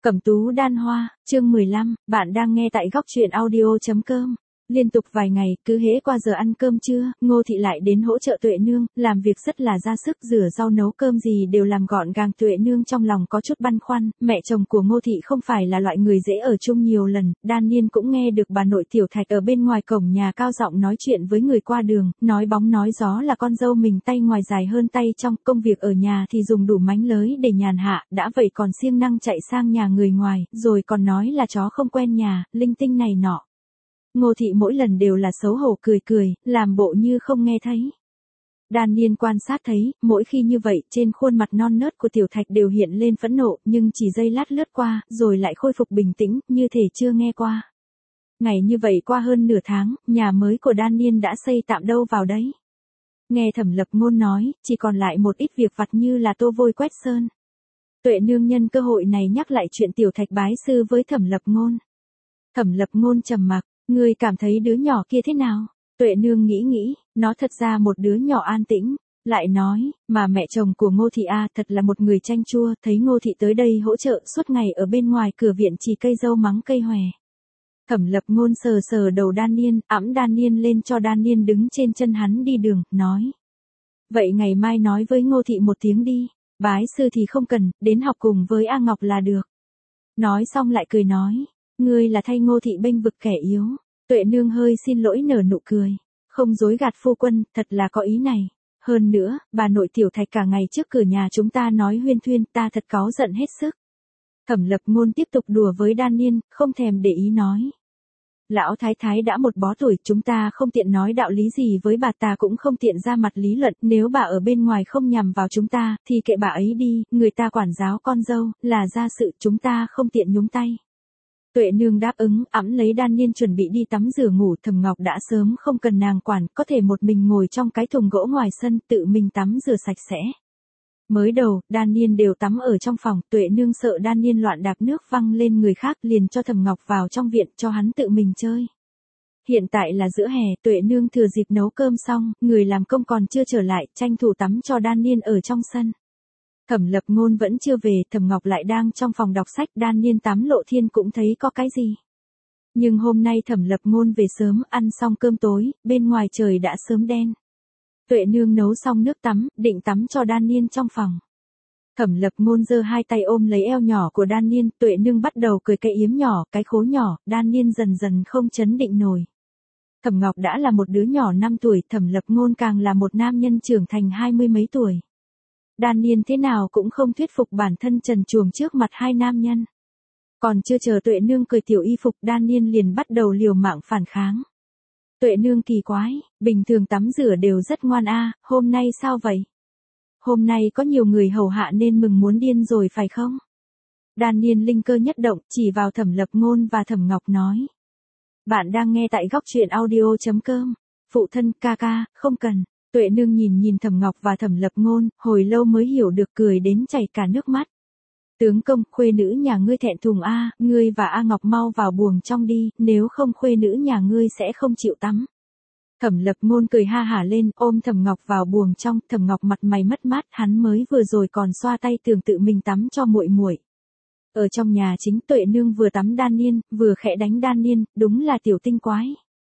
Cẩm tú đan hoa, chương 15, bạn đang nghe tại góc truyện audio.com. Liên tục vài ngày, cứ hễ qua giờ ăn cơm trưa, Ngô Thị lại đến hỗ trợ Tuệ Nương, làm việc rất là ra sức, rửa rau nấu cơm gì đều làm gọn gàng. Tuệ Nương trong lòng có chút băn khoăn, mẹ chồng của Ngô Thị không phải là loại người dễ ở chung nhiều lần. Đan Niên cũng nghe được bà nội Tiểu Thạch ở bên ngoài cổng nhà cao giọng nói chuyện với người qua đường, nói bóng nói gió là con dâu mình tay ngoài dài hơn tay trong, công việc ở nhà thì dùng đủ mánh lới để nhàn hạ, đã vậy còn siêng năng chạy sang nhà người ngoài, rồi còn nói là chó không quen nhà, linh tinh này nọ. Ngô Thị mỗi lần đều là xấu hổ cười cười, làm bộ như không nghe thấy. Đan Niên quan sát thấy, mỗi khi như vậy, trên khuôn mặt non nớt của Tiểu Thạch đều hiện lên phẫn nộ, nhưng chỉ giây lát lướt qua, rồi lại khôi phục bình tĩnh, như thể chưa nghe qua. Ngày như vậy qua hơn nửa tháng, nhà mới của Đan Niên đã xây tạm đâu vào đấy. Nghe Thẩm Lập Ngôn nói, chỉ còn lại một ít việc vặt như là tô vôi quét sơn. Tuệ Nương nhân cơ hội này nhắc lại chuyện Tiểu Thạch bái sư với Thẩm Lập Ngôn. Thẩm Lập Ngôn trầm mặc. Ngươi cảm thấy đứa nhỏ kia thế nào? Tuệ Nương nghĩ, nó thật ra một đứa nhỏ an tĩnh, lại nói, mà mẹ chồng của Ngô Thị thật là một người chanh chua, thấy Ngô Thị tới đây hỗ trợ suốt ngày ở bên ngoài cửa viện chỉ cây dâu mắng cây hòe. Thẩm Lập Ngôn sờ sờ đầu Đan Niên, ẵm Đan Niên lên cho Đan Niên đứng trên chân hắn đi đường, nói. Vậy ngày mai nói với Ngô Thị một tiếng đi, bái sư thì không cần, đến học cùng với A Ngọc là được. Nói xong lại cười nói. Ngươi là thay Ngô Thị bênh vực kẻ yếu. Tuệ Nương hơi xin lỗi nở nụ cười. Không dối gạt phu quân, thật là có ý này. Hơn nữa, bà nội Tiểu Thạch cả ngày trước cửa nhà chúng ta nói huyên thuyên, ta thật cáu giận hết sức. Thẩm Lập Ngôn tiếp tục đùa với Đan Niên, không thèm để ý nói. Lão thái thái đã một bó tuổi, chúng ta không tiện nói đạo lý gì với bà, ta cũng không tiện ra mặt lý luận, nếu bà ở bên ngoài không nhằm vào chúng ta, thì kệ bà ấy đi, người ta quản giáo con dâu, là gia sự, chúng ta không tiện nhúng tay. Tuệ Nương đáp ứng, ẵm lấy Đan Niên chuẩn bị đi tắm rửa ngủ. Thẩm Ngọc đã sớm không cần nàng quản, có thể một mình ngồi trong cái thùng gỗ ngoài sân, tự mình tắm rửa sạch sẽ. Mới đầu, Đan Niên đều tắm ở trong phòng, Tuệ Nương sợ Đan Niên loạn đạp nước văng lên người khác, liền cho Thẩm Ngọc vào trong viện, cho hắn tự mình chơi. Hiện tại là giữa hè, Tuệ Nương thừa dịp nấu cơm xong, người làm công còn chưa trở lại, tranh thủ tắm cho Đan Niên ở trong sân. Thẩm Lập Ngôn vẫn chưa về, Thẩm Ngọc lại đang trong phòng đọc sách, Đan Niên tắm Lộ Thiên cũng thấy có cái gì. Nhưng hôm nay Thẩm Lập Ngôn về sớm, ăn xong cơm tối, bên ngoài trời đã sớm đen. Tuệ Nương nấu xong nước tắm, định tắm cho Đan Niên trong phòng. Thẩm Lập Ngôn giơ hai tay ôm lấy eo nhỏ của Đan Niên, Tuệ Nương bắt đầu cười cái yếm nhỏ, cái khố nhỏ, Đan Niên dần dần không chấn định nổi. Thẩm Ngọc đã là một đứa nhỏ 5 tuổi, Thẩm Lập Ngôn càng là một nam nhân trưởng thành 20 mấy tuổi. Đan Niên thế nào cũng không thuyết phục bản thân trần truồng trước mặt hai nam nhân. Còn chưa chờ Tuệ Nương cởi tiểu y phục, Đan Niên liền bắt đầu liều mạng phản kháng. Tuệ Nương kỳ quái, bình thường tắm rửa đều rất ngoan hôm nay sao vậy? Hôm nay có nhiều người hầu hạ nên mừng muốn điên rồi phải không? Đan Niên linh cơ nhất động, chỉ vào Thẩm Lập Ngôn và Thẩm Ngọc nói. Bạn đang nghe tại góc truyện audio.com. Phụ thân ca ca, không cần. Tuệ Nương nhìn Thẩm Ngọc và Thẩm Lập Ngôn, hồi lâu mới hiểu được, cười đến chảy cả nước mắt. Tướng công, khuê nữ nhà ngươi thẹn thùng ngươi và A Ngọc mau vào buồng trong đi, nếu không khuê nữ nhà ngươi sẽ không chịu tắm. Thẩm Lập Ngôn cười ha hả lên, ôm Thẩm Ngọc vào buồng trong, Thẩm Ngọc mặt mày mất mát, hắn mới vừa rồi còn xoa tay tưởng tự mình tắm cho muội muội. Ở trong nhà chính, Tuệ Nương vừa tắm Đan Niên, vừa khẽ đánh Đan Niên, đúng là tiểu tinh quái.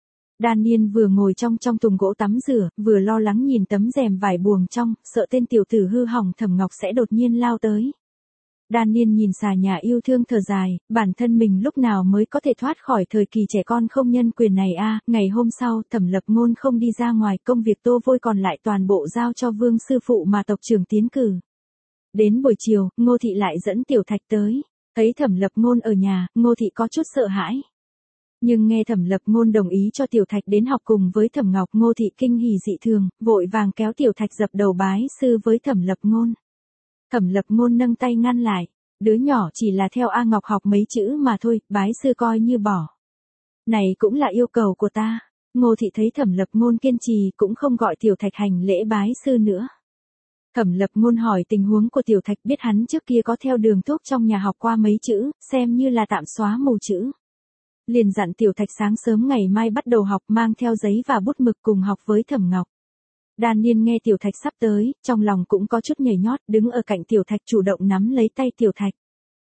Đan Niên vừa ngồi trong thùng gỗ tắm rửa, vừa lo lắng nhìn tấm rèm vải buồng trong, sợ tên tiểu tử hư hỏng Thẩm Ngọc sẽ đột nhiên lao tới. Đan Niên nhìn xà nhà yêu thương thở dài, bản thân mình lúc nào mới có thể thoát khỏi thời kỳ trẻ con không nhân quyền này Ngày hôm sau, Thẩm Lập Ngôn không đi ra ngoài, công việc tô vôi còn lại toàn bộ giao cho Vương sư phụ mà tộc trưởng tiến cử. Đến buổi chiều, Ngô Thị lại dẫn Tiểu Thạch tới, thấy Thẩm Lập Ngôn ở nhà, Ngô Thị có chút sợ hãi. Nhưng nghe Thẩm Lập Ngôn đồng ý cho Tiểu Thạch đến học cùng với Thẩm Ngọc, Ngô Thị kinh hỉ dị thường, vội vàng kéo Tiểu Thạch dập đầu bái sư với Thẩm Lập Ngôn. Thẩm Lập Ngôn nâng tay ngăn lại, đứa nhỏ chỉ là theo A Ngọc học mấy chữ mà thôi, bái sư coi như bỏ. Này cũng là yêu cầu của ta. Ngô Thị thấy Thẩm Lập Ngôn kiên trì, cũng không gọi Tiểu Thạch hành lễ bái sư nữa. Thẩm Lập Ngôn hỏi tình huống của Tiểu Thạch, biết hắn trước kia có theo đường thuốc trong nhà học qua mấy chữ, xem như là tạm xóa mù chữ. Liền dặn Tiểu Thạch sáng sớm ngày mai bắt đầu học, mang theo giấy và bút mực cùng học với Thẩm Ngọc. Đan Niên nghe Tiểu Thạch sắp tới, trong lòng cũng có chút nhảy nhót, đứng ở cạnh Tiểu Thạch chủ động nắm lấy tay Tiểu Thạch.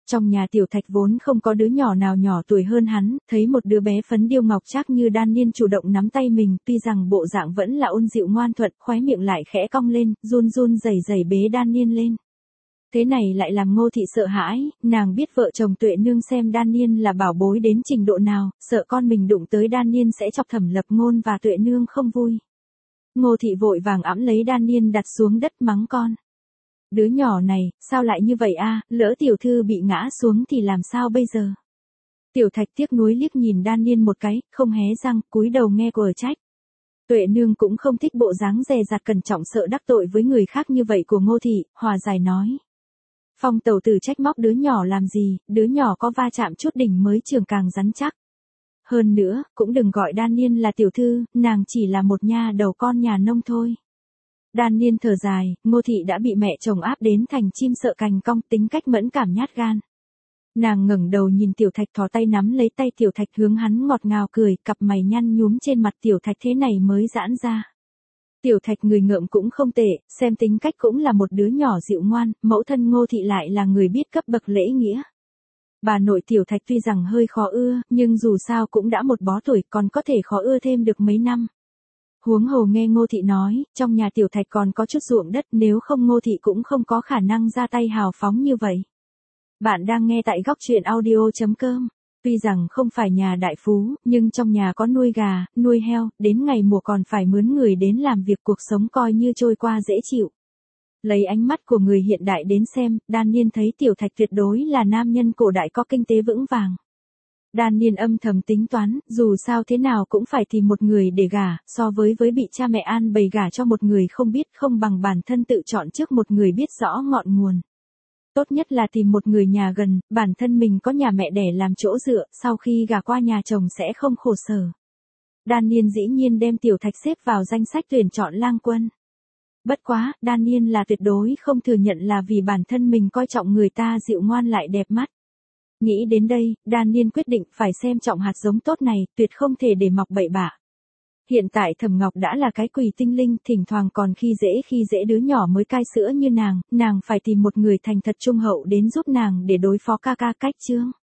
Trong nhà Tiểu Thạch vốn không có đứa nhỏ nào nhỏ tuổi hơn hắn, thấy một đứa bé phấn điêu ngọc trác như Đan Niên chủ động nắm tay mình, tuy rằng bộ dạng vẫn là ôn dịu ngoan thuận, khóe miệng lại khẽ cong lên, run run rẩy rẩy bế Đan Niên lên. Thế này lại làm Ngô Thị sợ hãi, nàng biết vợ chồng Tuệ Nương xem Đan Niên là bảo bối đến trình độ nào, sợ con mình đụng tới Đan Niên sẽ chọc Thẩm Lập Ngôn và Tuệ Nương không vui. Ngô Thị vội vàng ẵm lấy Đan Niên đặt xuống đất mắng con. Đứa nhỏ này, sao lại như vậy a? Lỡ tiểu thư bị ngã xuống thì làm sao bây giờ? Tiểu Thạch tiếc nuối liếc nhìn Đan Niên một cái, không hé răng, cúi đầu nghe của trách. Tuệ Nương cũng không thích bộ dáng dè dặt cẩn trọng sợ đắc tội với người khác như vậy của Ngô Thị, hòa giải nói. Phong tẩu tử trách móc đứa nhỏ làm gì, đứa nhỏ có va chạm chút đỉnh mới trưởng càng rắn chắc. Hơn nữa, cũng đừng gọi Đan Niên là tiểu thư, nàng chỉ là một nha đầu con nhà nông thôi. Đan Niên thở dài, Ngô Thị đã bị mẹ chồng áp đến thành chim sợ cành cong, tính cách mẫn cảm nhát gan. Nàng ngẩng đầu nhìn Tiểu Thạch thò tay nắm lấy tay Tiểu Thạch hướng hắn ngọt ngào cười, cặp mày nhăn nhúm trên mặt Tiểu Thạch thế này mới giãn ra. Tiểu Thạch người ngợm cũng không tệ, xem tính cách cũng là một đứa nhỏ dịu ngoan, mẫu thân Ngô Thị lại là người biết cấp bậc lễ nghĩa. Bà nội Tiểu Thạch tuy rằng hơi khó ưa, nhưng dù sao cũng đã một bó tuổi, còn có thể khó ưa thêm được mấy năm. Huống hồ nghe Ngô Thị nói, trong nhà Tiểu Thạch còn có chút ruộng đất, nếu không Ngô Thị cũng không có khả năng ra tay hào phóng như vậy. Bạn đang nghe tại góc truyện audio.com. Tuy rằng không phải nhà đại phú, nhưng trong nhà có nuôi gà, nuôi heo, đến ngày mùa còn phải mướn người đến làm việc, cuộc sống coi như trôi qua dễ chịu. Lấy ánh mắt của người hiện đại đến xem, Đan Niên thấy Tiểu Thạch tuyệt đối là nam nhân cổ đại có kinh tế vững vàng. Đan Niên âm thầm tính toán, dù sao thế nào cũng phải tìm một người để gả, so với bị cha mẹ an bày gả cho một người không biết, không bằng bản thân tự chọn trước một người biết rõ ngọn nguồn. Tốt nhất là tìm một người nhà gần, bản thân mình có nhà mẹ đẻ làm chỗ dựa, sau khi gả qua nhà chồng sẽ không khổ sở. Đan Niên dĩ nhiên đem Tiểu Thạch xếp vào danh sách tuyển chọn lang quân. Bất quá, Đan Niên là tuyệt đối không thừa nhận là vì bản thân mình coi trọng người ta dịu ngoan lại đẹp mắt. Nghĩ đến đây, Đan Niên quyết định phải xem trọng hạt giống tốt này, tuyệt không thể để mọc bậy bạ. Hiện tại Thẩm Ngọc đã là cái quỷ tinh linh, thỉnh thoảng còn khi dễ đứa nhỏ mới cai sữa như nàng phải tìm một người thành thật trung hậu đến giúp nàng để đối phó ca ca Cách Trương.